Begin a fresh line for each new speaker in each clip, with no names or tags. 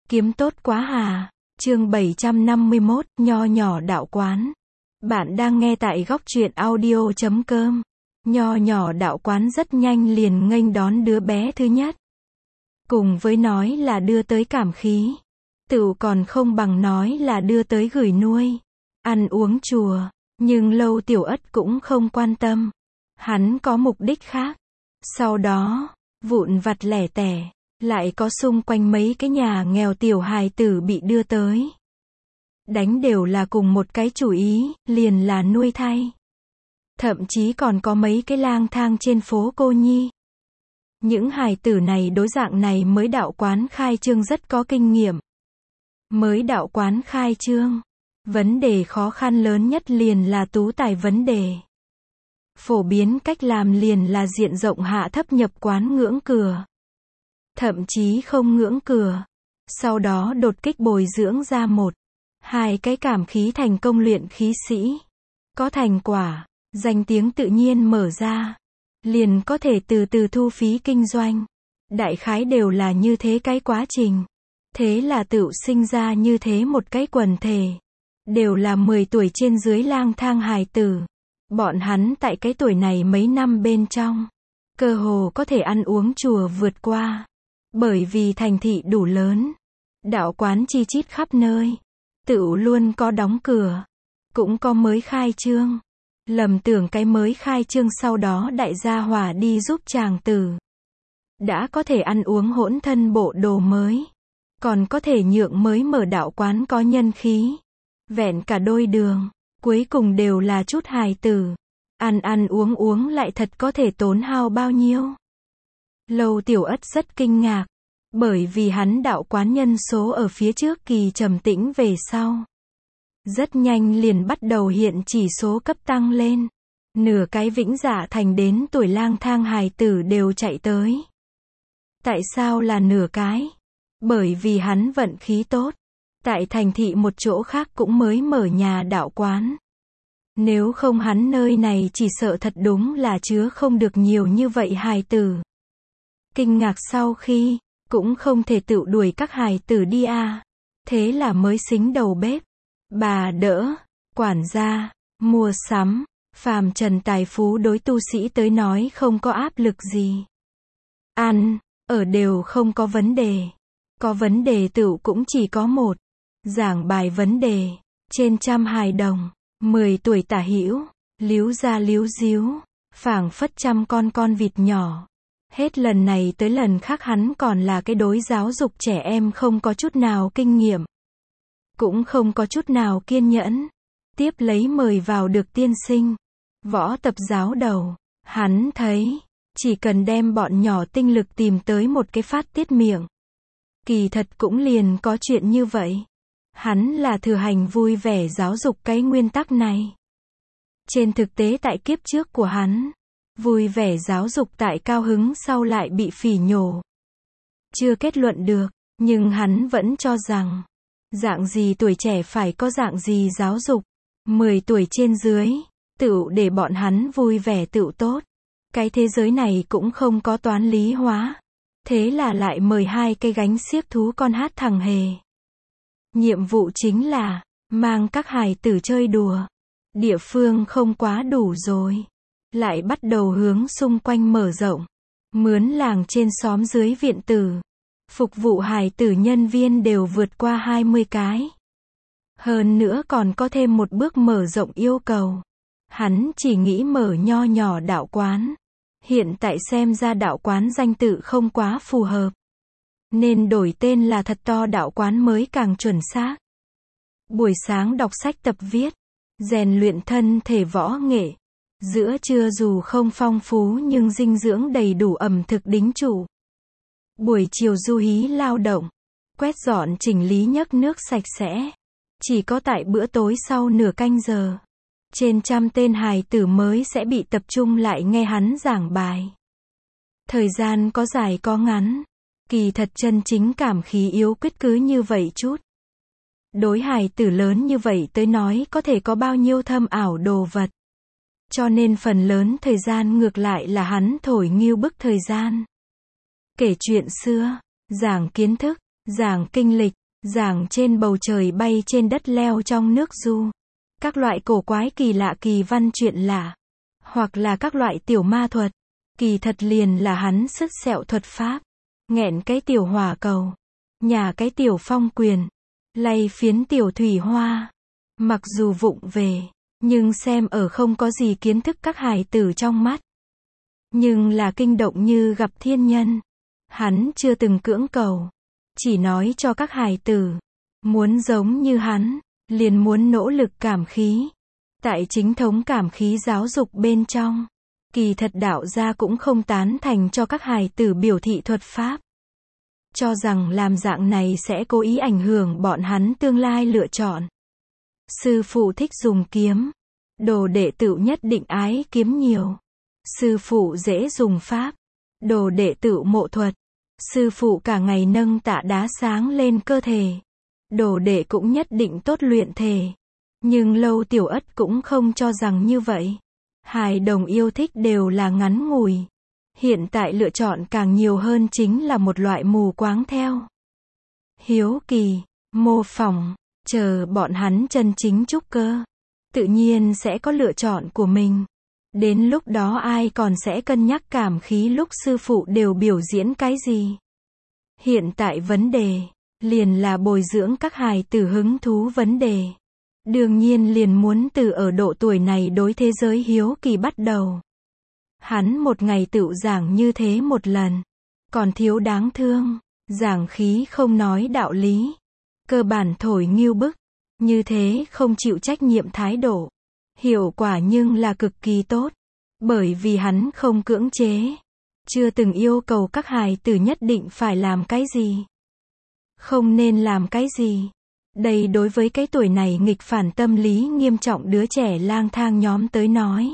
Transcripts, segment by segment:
Kiếm tốt quá hà. Chương 751, Nho nhỏ đạo quán. Bạn đang nghe tại góc truyện audio.com. Nho nhỏ đạo quán rất nhanh liền nghênh đón đứa bé thứ nhất. Cùng với nói là đưa tới cảm khí, tựu còn không bằng nói là đưa tới gửi nuôi, ăn uống chùa. Nhưng Lâu Tiểu Ất cũng không quan tâm. Hắn có mục đích khác. Sau đó, vụn vặt lẻ tẻ, lại có xung quanh mấy cái nhà nghèo tiểu hài tử bị đưa tới. Đánh đều là cùng một cái chủ ý, liền là nuôi thay. Thậm chí còn có mấy cái lang thang trên phố cô nhi. Những hài tử này đối dạng này mới đạo quán khai trương rất có kinh nghiệm. Mới đạo quán khai trương, vấn đề khó khăn lớn nhất liền là tú tài vấn đề. Phổ biến cách làm liền là diện rộng hạ thấp nhập quán ngưỡng cửa. Thậm chí không ngưỡng cửa. Sau đó đột kích bồi dưỡng ra một, hai cái cảm khí thành công luyện khí sĩ. Có thành quả, danh tiếng tự nhiên mở ra. Liền có thể từ từ thu phí kinh doanh. Đại khái đều là như thế cái quá trình. Thế là tự sinh ra như thế một cái quần thể. Đều là 10 tuổi trên dưới lang thang hài tử. Bọn hắn tại cái tuổi này mấy năm bên trong, cơ hồ có thể ăn uống chùa vượt qua. Bởi vì thành thị đủ lớn, đạo quán chi chít khắp nơi, tựu luôn có đóng cửa, cũng có mới khai trương. Lầm tưởng cái mới khai trương sau đó đại gia hỏa đi giúp chàng tử. Đã có thể ăn uống hỗn thân bộ đồ mới, còn có thể nhượng mới mở đạo quán có nhân khí. Vẹn cả đôi đường, cuối cùng đều là chút hài tử. Ăn uống lại thật có thể tốn hao bao nhiêu. Lâu Tiểu Ất rất kinh ngạc, bởi vì hắn đạo quán nhân số ở phía trước kỳ trầm tĩnh về sau. Rất nhanh liền bắt đầu hiện chỉ số cấp tăng lên. Nửa cái Vĩnh Dạ thành đến tuổi lang thang hài tử đều chạy tới. Tại sao là nửa cái? Bởi vì hắn vận khí tốt. Tại thành thị một chỗ khác cũng mới mở nhà đạo quán. Nếu không hắn nơi này chỉ sợ thật đúng là chứa không được nhiều như vậy hài tử. Kinh ngạc sau khi, cũng không thể tự đuổi các hài tử đi à. Thế là mới xính đầu bếp, bà đỡ, quản gia, mua sắm, phàm trần tài phú đối tu sĩ tới nói không có áp lực gì. Ăn, ở đều không có vấn đề. Có vấn đề tựu cũng chỉ có một. Giảng bài vấn đề, trên 100 hài đồng, 10 tuổi tả hữu, líu ra líu díu, phảng phất 100 con vịt nhỏ. Hết lần này tới lần khác hắn còn là cái đối giáo dục trẻ em không có chút nào kinh nghiệm. Cũng không có chút nào kiên nhẫn. Tiếp lấy mời vào được tiên sinh, võ tập giáo đầu. Hắn thấy, chỉ cần đem bọn nhỏ tinh lực tìm tới một cái phát tiết miệng. Kỳ thật cũng liền có chuyện như vậy. Hắn là thừa hành vui vẻ giáo dục cái nguyên tắc này. Trên thực tế tại kiếp trước của hắn, vui vẻ giáo dục tại cao hứng sau lại bị phỉ nhổ. Chưa kết luận được, nhưng hắn vẫn cho rằng, dạng gì tuổi trẻ phải có dạng gì giáo dục. 10 tuổi trên dưới, tựu để bọn hắn vui vẻ tựu tốt. Cái thế giới này cũng không có toán lý hóa. Thế là lại mời 2 cái gánh xiếc thú con hát thằng hề. Nhiệm vụ chính là, mang các hài tử chơi đùa. Địa phương không quá đủ rồi. Lại bắt đầu hướng xung quanh mở rộng. Mướn làng trên xóm dưới viện tử. Phục vụ hài tử nhân viên đều vượt qua 20 cái. Hơn nữa còn có thêm một bước mở rộng yêu cầu. Hắn chỉ nghĩ mở nho nhỏ đạo quán. Hiện tại xem ra đạo quán danh tự không quá phù hợp. Nên đổi tên là thật to đạo quán mới càng chuẩn xác. Buổi sáng đọc sách tập viết, rèn luyện thân thể võ nghệ. Giữa trưa dù không phong phú nhưng dinh dưỡng đầy đủ ẩm thực đính chủ. Buổi chiều du hí lao động, quét dọn chỉnh lý nhấc nước sạch sẽ. Chỉ có tại bữa tối sau nửa canh giờ, trên 100 tên hài tử mới sẽ bị tập trung lại nghe hắn giảng bài. Thời gian có dài có ngắn. Kỳ thật chân chính cảm khí yếu quyết cứ như vậy chút. Đối hài tử lớn như vậy tới nói có thể có bao nhiêu thâm ảo đồ vật. Cho nên phần lớn thời gian ngược lại là hắn thổi nghêu bức thời gian. Kể chuyện xưa, giảng kiến thức, giảng kinh lịch, giảng trên bầu trời bay trên đất leo trong nước du. Các loại cổ quái kỳ lạ kỳ văn chuyện lạ. Hoặc là các loại tiểu ma thuật. Kỳ thật liền là hắn sứt sẹo thuật pháp. Nghẹn cái tiểu hỏa cầu. Nhà cái tiểu phong quyền. Lay phiến tiểu thủy hoa. Mặc dù vụng về, nhưng xem ở không có gì kiến thức các hài tử trong mắt. Nhưng là kinh động như gặp thiên nhân. Hắn chưa từng cưỡng cầu. Chỉ nói cho các hài tử. Muốn giống như hắn, liền muốn nỗ lực cảm khí. Tại chính thống cảm khí giáo dục bên trong. Kỳ thật đạo gia cũng không tán thành cho các hài tử biểu thị thuật pháp. Cho rằng làm dạng này sẽ cố ý ảnh hưởng bọn hắn tương lai lựa chọn. Sư phụ thích dùng kiếm. Đồ đệ tử nhất định ái kiếm nhiều. Sư phụ dễ dùng pháp. Đồ đệ tử mộ thuật. Sư phụ cả ngày nâng tạ đá sáng lên cơ thể. Đồ đệ cũng nhất định tốt luyện thể. Nhưng Lâu Tiểu Ất cũng không cho rằng như vậy. Hài đồng yêu thích đều là ngắn ngủi. Hiện tại lựa chọn càng nhiều hơn chính là một loại mù quáng theo. Hiếu kỳ, mô phỏng, chờ bọn hắn chân chính trúc cơ. Tự nhiên sẽ có lựa chọn của mình. Đến lúc đó ai còn sẽ cân nhắc cảm khí lúc sư phụ đều biểu diễn cái gì. Hiện tại vấn đề, liền là bồi dưỡng các hài tử hứng thú vấn đề. Đương nhiên liền muốn từ ở độ tuổi này đối thế giới hiếu kỳ bắt đầu. Hắn một ngày tự giảng như thế một lần. Còn thiếu đáng thương. Giảng khí không nói đạo lý. Cơ bản thổi nghiêu bức. Như thế không chịu trách nhiệm thái độ. Hiệu quả nhưng là cực kỳ tốt. Bởi vì hắn không cưỡng chế. Chưa từng yêu cầu các hài tử nhất định phải làm cái gì. Không nên làm cái gì. Đây đối với cái tuổi này nghịch phản tâm lý nghiêm trọng đứa trẻ lang thang nhóm tới nói.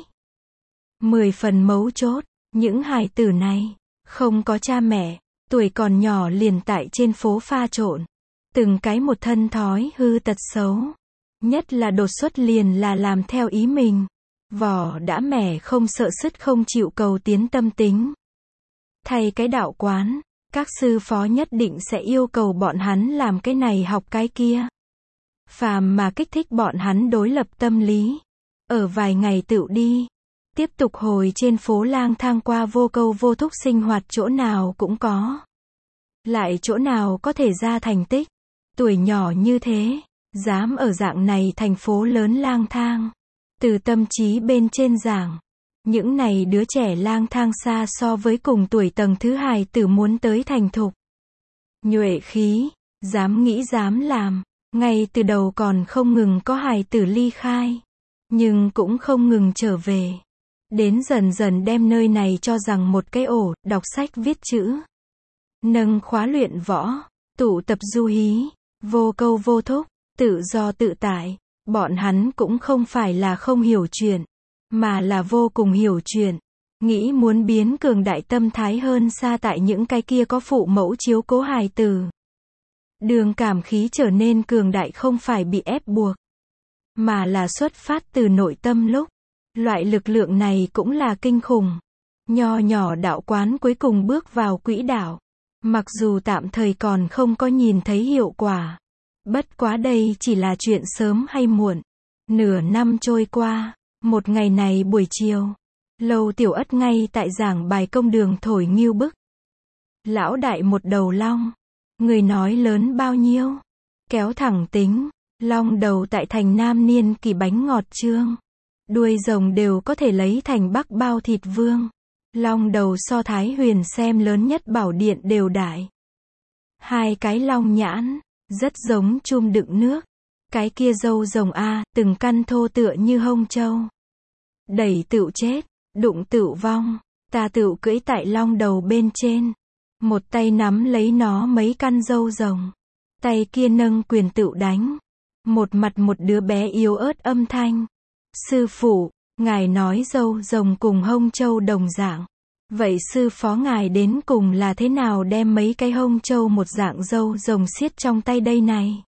10 phần mấu chốt, những hài tử này, không có cha mẹ, tuổi còn nhỏ liền tại trên phố pha trộn. Từng cái một thân thói hư tật xấu. Nhất là đột xuất liền là làm theo ý mình. Vỏ đã mẻ không sợ sứt không chịu cầu tiến tâm tính. Thay cái đạo quán, các sư phó nhất định sẽ yêu cầu bọn hắn làm cái này học cái kia. Phàm mà kích thích bọn hắn đối lập tâm lý. Ở vài ngày tựu đi. Tiếp tục hồi trên phố lang thang qua vô câu vô thúc sinh hoạt chỗ nào cũng có. Lại chỗ nào có thể ra thành tích. Tuổi nhỏ như thế, dám ở dạng này thành phố lớn lang thang. Từ tâm trí bên trên giảng. Những này đứa trẻ lang thang xa so với cùng tuổi tầng thứ hài tử muốn tới thành thục. Nhuệ khí, dám nghĩ dám làm. Ngay từ đầu còn không ngừng có hài tử ly khai. Nhưng cũng không ngừng trở về. Đến dần dần đem nơi này cho rằng một cái ổ, đọc sách viết chữ. Nâng khóa luyện võ, tụ tập du hí, vô câu vô thúc, tự do tự tại. Bọn hắn cũng không phải là không hiểu chuyện, mà là vô cùng hiểu chuyện. Nghĩ muốn biến cường đại tâm thái hơn xa tại những cái kia có phụ mẫu chiếu cố hài tử. Đường cảm khí trở nên cường đại không phải bị ép buộc, mà là xuất phát từ nội tâm lúc. Loại lực lượng này cũng là kinh khủng. Nho nhỏ đạo quán cuối cùng bước vào quỹ đạo. Mặc dù tạm thời còn không có nhìn thấy hiệu quả. Bất quá đây chỉ là chuyện sớm hay muộn. Nửa năm trôi qua, một ngày này buổi chiều. Lâu Tiểu Ất ngay tại giảng bài công đường thổi nghiêu bức. Lão đại một đầu long. Người nói lớn bao nhiêu? Kéo thẳng tính. Long đầu tại thành Nam Niên Kỳ bánh ngọt trương. Đuôi rồng đều có thể lấy thành Bắc bao thịt vương. Long đầu so Thái Huyền xem lớn nhất bảo điện đều đại. Hai cái long nhãn, rất giống chum đựng nước. Cái kia râu rồng a, từng căn thô tựa như hông châu. Đẩy tựu chết, đụng tựu vong. Ta tựu cưỡi tại long đầu bên trên. Một tay nắm lấy nó mấy căn râu rồng. Tay kia nâng quyền tựu đánh. Một mặt một đứa bé yếu ớt âm thanh. Sư phụ, ngài nói râu rồng cùng hông châu đồng dạng. Vậy sư phó ngài đến cùng là thế nào đem mấy cái hông châu một dạng râu rồng xiết trong tay đây này?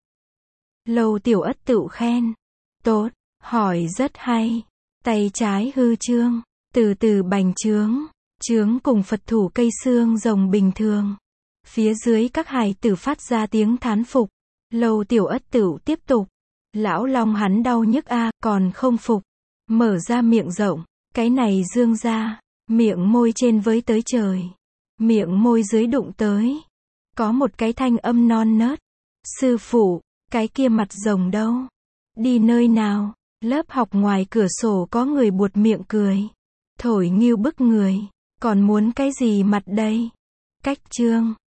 Lâu Tiểu Ất tự khen. Tốt, hỏi rất hay. Tay trái hư trương, từ từ bành trướng. Trướng cùng Phật thủ cây xương rồng bình thường. Phía dưới các hài tử phát ra tiếng thán phục. Lâu Tiểu Ất Tửu tiếp tục. Lão Long hắn đau nhức a, còn không phục. Mở ra miệng rộng, cái này dương ra, miệng môi trên với tới trời. Miệng môi dưới đụng tới. Có một cái thanh âm non nớt. Sư phụ, cái kia mặt rồng đâu? Đi nơi nào? Lớp học ngoài cửa sổ có người buột miệng cười. Thổi nghêu bức người. Còn muốn cái gì mặt đây? Cách chương.